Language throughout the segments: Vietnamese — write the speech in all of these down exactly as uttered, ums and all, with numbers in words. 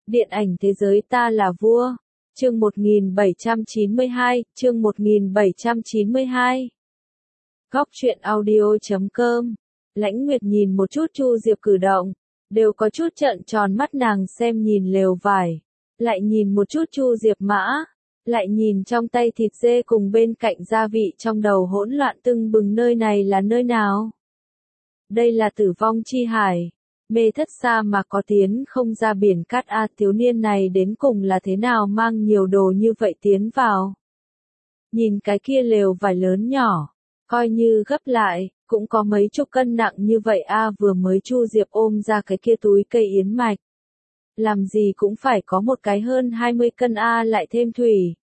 Điện ảnh thế giới ta là vua. Chương một nghìn bảy trăm chín mươi hai, chương một nghìn bảy trăm chín mươi hai. Góc truyện audio chấm com. Lãnh Nguyệt nhìn một chút Chu Diệp cử động, đều có chút trợn tròn mắt, nàng xem nhìn lều vải, lại nhìn một chút Chu Diệp mã, lại nhìn trong tay thịt dê cùng bên cạnh gia vị, trong đầu hỗn loạn tưng bừng, nơi này là nơi nào? Đây là Tử Vong Chi Hải. Mê Thất Sa mà có tiến không ra biển cát a, thiếu niên này đến cùng là thế nào mang nhiều đồ như vậy tiến vào? Nhìn cái kia lều vải lớn nhỏ, coi như gấp lại, cũng có mấy chục cân nặng như vậy a, vừa mới Chu Diệp ôm ra cái kia túi cây yến mạch. Làm gì cũng phải có một cái hơn hai mươi cân a, lại thêm thủy.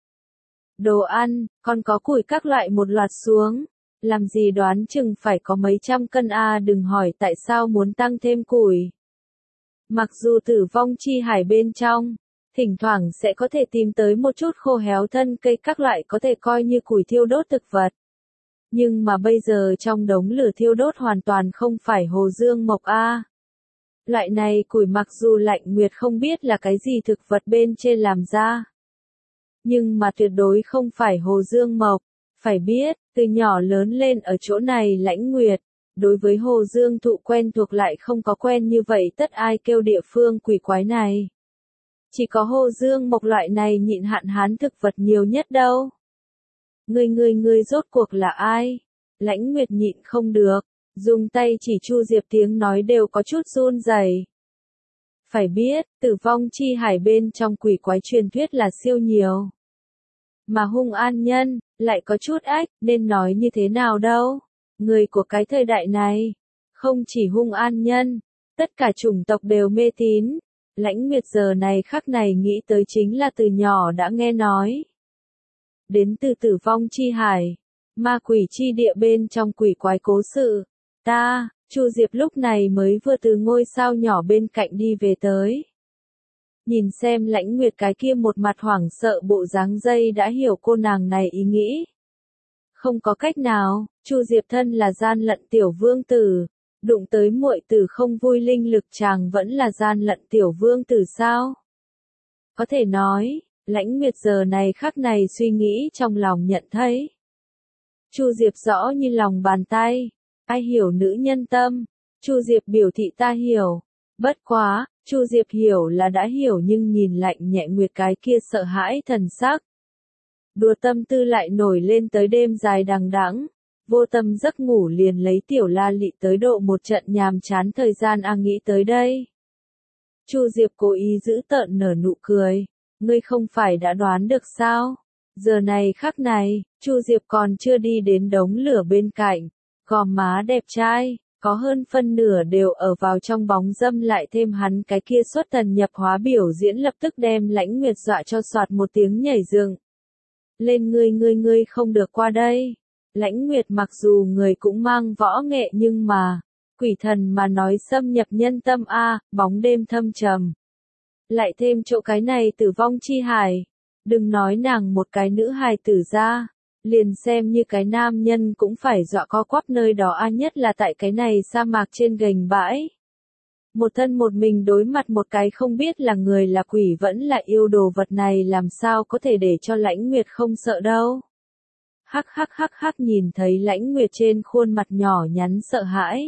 Đồ ăn, còn có củi các loại một loạt xuống. Làm gì đoán chừng phải có mấy trăm cân a, đừng hỏi tại sao muốn tăng thêm củi. Mặc dù Tử Vong Chi Hải bên trong, thỉnh thoảng sẽ có thể tìm tới một chút khô héo thân cây các loại có thể coi như củi thiêu đốt thực vật. Nhưng mà bây giờ trong đống lửa thiêu đốt hoàn toàn không phải hồ dương mộc a. Loại này củi mặc dù Lạnh Nguyệt không biết là cái gì thực vật bên trên làm ra, nhưng mà tuyệt đối không phải hồ dương mộc. Phải biết, từ nhỏ lớn lên ở chỗ này Lãnh Nguyệt, đối với hồ dương thụ quen thuộc lại không có quen như vậy tất ai kêu địa phương quỷ quái này. Chỉ có hồ dương mộc loại này nhịn hạn hán thực vật nhiều nhất đâu. Ngươi ngươi ngươi rốt cuộc là ai? Lãnh Nguyệt nhịn không được, dùng tay chỉ Chu Diệp, tiếng nói đều có chút run rẩy. Phải biết, Tử Vong Chi Hải bên trong quỷ quái truyền thuyết là siêu nhiều. Mà hung an nhân, lại có chút ách, nên nói như thế nào đâu. Người của cái thời đại này, không chỉ hung an nhân, tất cả chủng tộc đều mê tín. Lãnh Nguyệt giờ này khắc này nghĩ tới chính là từ nhỏ đã nghe nói. Đến từ Tử Vong Chi Hải, ma quỷ chi địa bên trong quỷ quái cố sự. Ta, Chu Diệp lúc này mới vừa từ ngôi sao nhỏ bên cạnh đi về tới. Nhìn xem Lãnh Nguyệt cái kia một mặt hoảng sợ bộ dáng dây đã hiểu cô nàng này ý nghĩ. Không có cách nào, Chu Diệp thân là gian lận tiểu vương tử, đụng tới muội tử không vui, linh lực chàng vẫn là gian lận tiểu vương tử sao? Có thể nói, Lãnh Nguyệt giờ này khắc này suy nghĩ trong lòng nhận thấy. Chu Diệp rõ như lòng bàn tay, ai hiểu nữ nhân tâm, Chu Diệp biểu thị ta hiểu. Bất quá, Chu Diệp hiểu là đã hiểu, nhưng nhìn Lạnh Nhẹ Nguyệt cái kia sợ hãi thần sắc. Đùa tâm tư lại nổi lên tới đêm dài đằng đẵng, vô tâm giấc ngủ liền lấy tiểu la lị tới độ một trận nhàm chán thời gian a, nghĩ tới đây. Chu Diệp cố ý giữ tợn nở nụ cười, ngươi không phải đã đoán được sao? Giờ này khắc này, Chu Diệp còn chưa đi đến đống lửa bên cạnh, gò má đẹp trai, có hơn phân nửa đều ở vào trong bóng râm, lại thêm hắn cái kia xuất thần nhập hóa biểu diễn lập tức đem Lãnh Nguyệt dọa cho soạt một tiếng nhảy dựng. Lên, ngươi ngươi ngươi không được qua đây. Lãnh Nguyệt mặc dù người cũng mang võ nghệ, nhưng mà, quỷ thần mà nói xâm nhập nhân tâm a, bóng đêm thâm trầm. Lại thêm chỗ cái này Tử Vong Chi Hải, đừng nói nàng một cái nữ hài tử ra, liền xem như cái nam nhân cũng phải dọa co quắp nơi đó a, nhất là tại cái này sa mạc trên gành bãi. Một thân một mình đối mặt một cái không biết là người là quỷ vẫn là yêu đồ vật này, làm sao có thể để cho Lãnh Nguyệt không sợ đâu. Hắc hắc hắc hắc, nhìn thấy Lãnh Nguyệt trên khuôn mặt nhỏ nhắn sợ hãi.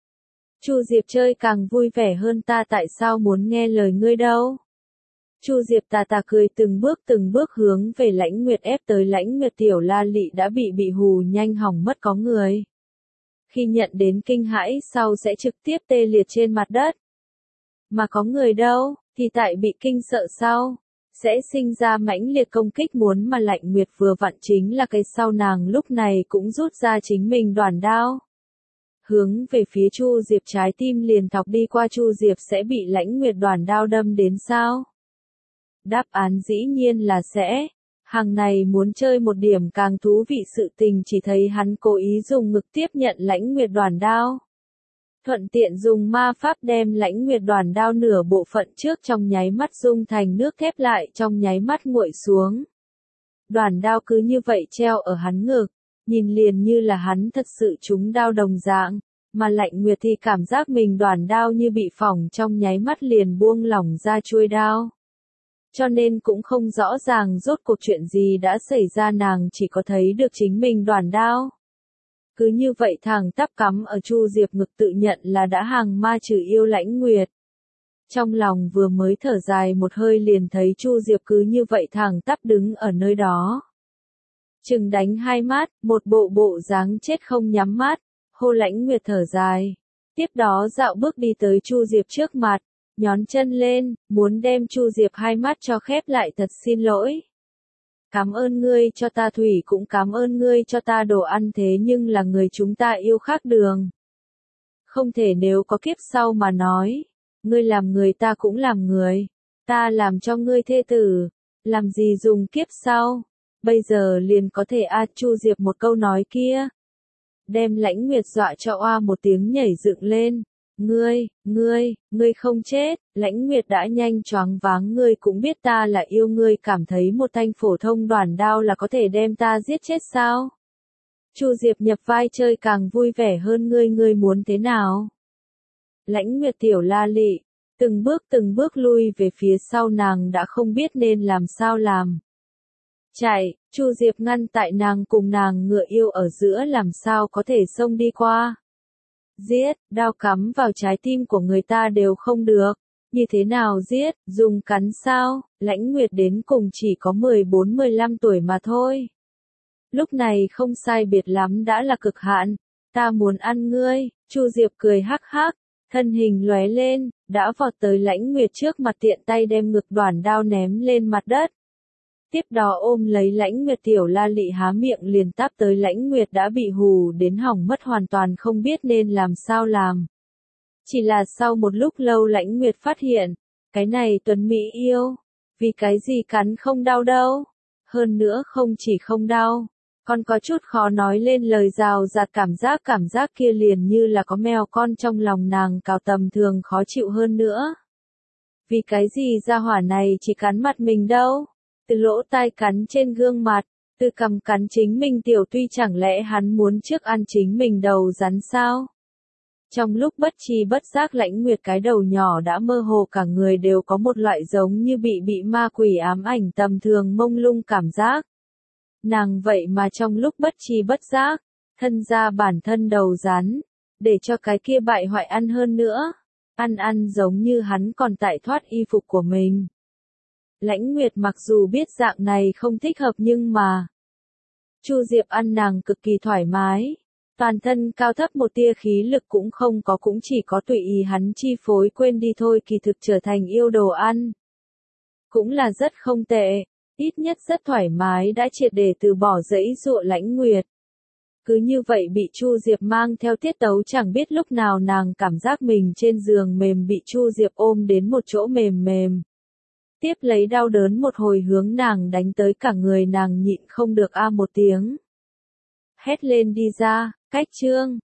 Chu Diệp chơi càng vui vẻ hơn, ta tại sao muốn nghe lời ngươi đâu. Chu Diệp tà tà cười, từng bước từng bước hướng về Lãnh Nguyệt ép tới. Lãnh Nguyệt tiểu la lị đã bị bị hù nhanh hỏng mất, có người. Khi nhận đến kinh hãi sau sẽ trực tiếp tê liệt trên mặt đất. Mà có người đâu, thì tại bị kinh sợ sau, sẽ sinh ra mãnh liệt công kích muốn mà Lạnh Nguyệt vừa vặn chính là cái sau, nàng lúc này cũng rút ra chính mình đoản đao. Hướng về phía Chu Diệp, trái tim liền thọc đi qua. Chu Diệp sẽ bị Lãnh Nguyệt đoản đao đâm đến sao? Đáp án dĩ nhiên là sẽ. Hàng này muốn chơi một điểm càng thú vị sự tình, chỉ thấy hắn cố ý dùng ngực tiếp nhận Lãnh Nguyệt đoản đao. Thuận tiện dùng ma pháp đem Lãnh Nguyệt đoản đao nửa bộ phận trước trong nháy mắt dung thành nước thép, lại trong nháy mắt nguội xuống. Đoản đao cứ như vậy treo ở hắn ngực, nhìn liền như là hắn thật sự trúng đao đồng dạng. Mà Lạnh Nguyệt thì cảm giác mình đoản đao như bị phỏng trong nháy mắt liền buông lỏng ra chuôi đao. Cho nên cũng không rõ ràng rốt cuộc chuyện gì đã xảy ra, nàng chỉ có thấy được chính mình đoản đao. Cứ như vậy thẳng tắp cắm ở Chu Diệp ngực, tự nhận là đã hàng ma trừ yêu Lãnh Nguyệt. Trong lòng vừa mới thở dài một hơi liền thấy Chu Diệp cứ như vậy thẳng tắp đứng ở nơi đó. Chừng đánh hai mắt, một bộ bộ dáng chết không nhắm mắt, hô Lãnh Nguyệt thở dài. Tiếp đó dạo bước đi tới Chu Diệp trước mặt, nhón chân lên, muốn đem Chu Diệp hai mắt cho khép lại, thật xin lỗi. Cảm ơn ngươi cho ta thủy, cũng cảm ơn ngươi cho ta đồ ăn, thế nhưng là người chúng ta yêu khác đường. Không thể, nếu có kiếp sau mà nói, ngươi làm người ta cũng làm người, ta làm cho ngươi thê tử, làm gì dùng kiếp sau, bây giờ liền có thể a. Chu Diệp một câu nói kia, đem Lãnh Nguyệt dọa cho oa một tiếng nhảy dựng lên. Ngươi, ngươi, ngươi không chết, Lãnh Nguyệt đã nhanh choáng váng, ngươi cũng biết ta là yêu ngươi, cảm thấy một thanh phổ thông đoản đao là có thể đem ta giết chết sao? Chu Diệp nhập vai chơi càng vui vẻ hơn, ngươi, ngươi muốn thế nào? Lãnh Nguyệt tiểu la lị, từng bước từng bước lui về phía sau, nàng đã không biết nên làm sao làm. Chạy, Chu Diệp ngăn tại nàng cùng nàng ngựa yêu ở giữa, làm sao có thể xông đi qua. Giết, đao cắm vào trái tim của người ta đều không được. Như thế nào giết, dùng cắn sao? Lãnh Nguyệt đến cùng chỉ có mười bốn mười lăm tuổi mà thôi. Lúc này không sai biệt lắm đã là cực hạn. Ta muốn ăn ngươi. Chu Diệp cười hắc hắc, thân hình lóe lên, đã vọt tới Lãnh Nguyệt trước mặt, tiện tay đem ngực đoản đao ném lên mặt đất. Tiếp đó ôm lấy Lãnh Nguyệt, tiểu la lị há miệng liền táp tới. Lãnh Nguyệt đã bị hù đến hỏng mất, hoàn toàn không biết nên làm sao làm. Chỉ là sau một lúc lâu Lãnh Nguyệt phát hiện, cái này tuấn mỹ yêu, vì cái gì cắn không đau đâu. Hơn nữa không chỉ không đau, còn có chút khó nói lên lời, rào rạt cảm giác, cảm giác kia liền như là có mèo con trong lòng nàng cào, tầm thường khó chịu hơn nữa. Vì cái gì gia hỏa này chỉ cắn mặt mình đâu? Từ lỗ tai cắn trên gương mặt, từ cằm cắn chính mình tiểu tuy, chẳng lẽ hắn muốn trước ăn chính mình đầu rắn sao? Trong lúc bất tri bất giác Lãnh Nguyệt cái đầu nhỏ đã mơ hồ, cả người đều có một loại giống như bị bị ma quỷ ám ảnh, tầm thường mông lung cảm giác. Nàng vậy mà trong lúc bất tri bất giác, thân ra bản thân đầu rắn, để cho cái kia bại hoại ăn hơn nữa. Ăn ăn giống như hắn còn tại thoát y phục của mình. Lãnh Nguyệt mặc dù biết dạng này không thích hợp nhưng mà Chu Diệp ăn nàng cực kỳ thoải mái, toàn thân cao thấp một tia khí lực cũng không có, cũng chỉ có tùy ý hắn chi phối, quên đi thôi, kỳ thực trở thành yêu đồ ăn. Cũng là rất không tệ, ít nhất rất thoải mái, đã triệt để từ bỏ dãy dụa Lãnh Nguyệt. Cứ như vậy bị Chu Diệp mang theo tiết tấu, chẳng biết lúc nào nàng cảm giác mình trên giường mềm, bị Chu Diệp ôm đến một chỗ mềm mềm. Tiếp lấy đau đớn một hồi hướng nàng đánh tới, cả người nàng nhịn không được a một tiếng. Hét lên đi ra, cách chương.